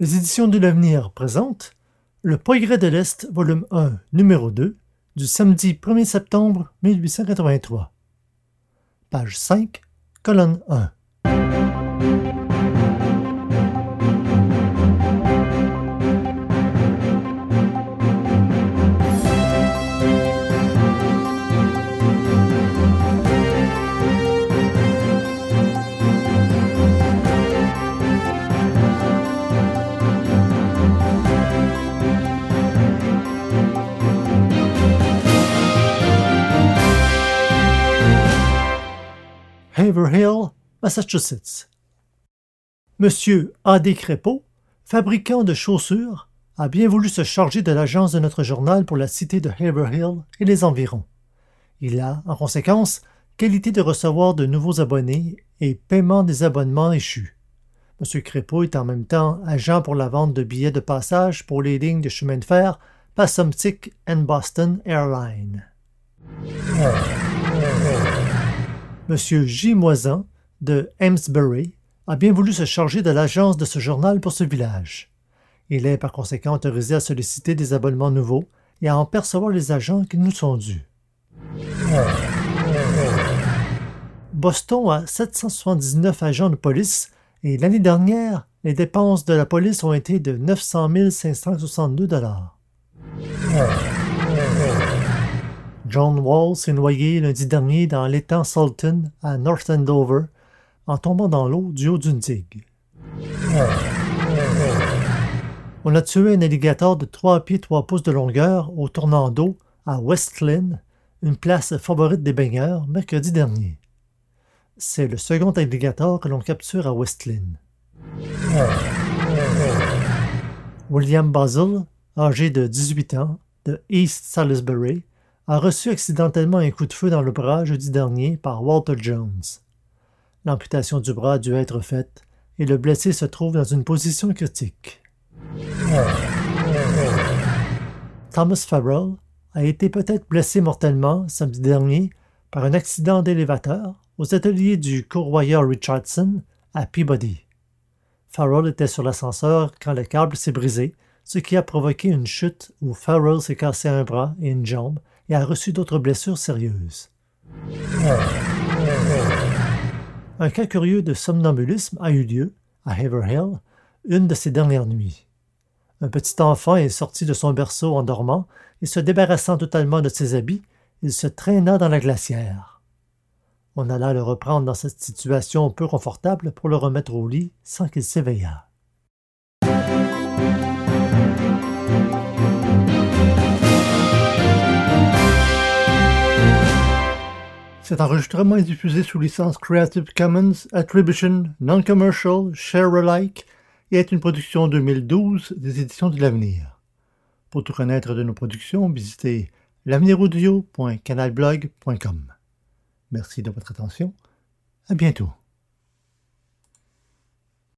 Les éditions de l'Avenir présentent Le Progrès de l'Est, volume 1, numéro 2, du samedi 1er septembre 1883. Page 5, colonne 1. Haverhill, Massachusetts. Monsieur A.D. Crépeau, fabricant de chaussures, a bien voulu se charger de l'agence de notre journal pour la cité de Haverhill et les environs. Il a, en conséquence, qualité de recevoir de nouveaux abonnés et paiement des abonnements échus. Monsieur Crépeau est en même temps agent pour la vente de billets de passage pour les lignes de chemin de fer Passumpsic and Boston Airline. Monsieur J. Moisan, de Amesbury, a bien voulu se charger de l'agence de ce journal pour ce village. Il est par conséquent autorisé à solliciter des abonnements nouveaux et à en percevoir les agents qui nous sont dus. Boston a 779 agents de police et l'année dernière, les dépenses de la police ont été de 900 562 $. John Wall s'est noyé lundi dernier dans l'étang Salton à North Andover en tombant dans l'eau du haut d'une digue. On a tué un alligator de 3 pieds 3 pouces de longueur au tournant d'eau à West Lynne, une place favorite des baigneurs, mercredi dernier. C'est le second alligator que l'on capture à West Lynne. William Basil, âgé de 18 ans, de East Salisbury, a reçu accidentellement un coup de feu dans le bras jeudi dernier par Walter Jones. L'amputation du bras a dû être faite et le blessé se trouve dans une position critique. Thomas Farrell a été peut-être blessé mortellement samedi dernier par un accident d'élévateur aux ateliers du courroyeur Richardson à Peabody. Farrell était sur l'ascenseur quand le câble s'est brisé, ce qui a provoqué une chute où Farrell s'est cassé un bras et une jambe et a reçu d'autres blessures sérieuses. Un cas curieux de somnambulisme a eu lieu, à Haverhill, une de ces dernières nuits. Un petit enfant est sorti de son berceau en dormant et se débarrassant totalement de ses habits, il se traîna dans la glacière. On alla le reprendre dans cette situation peu confortable pour le remettre au lit sans qu'il s'éveillât. Cet enregistrement est diffusé sous licence Creative Commons Attribution Non-Commercial Share-alike et est une production 2012 des Éditions de l'Avenir. Pour tout connaître de nos productions, visitez l'aveniraudio.canalblog.com. Merci de votre attention. À bientôt.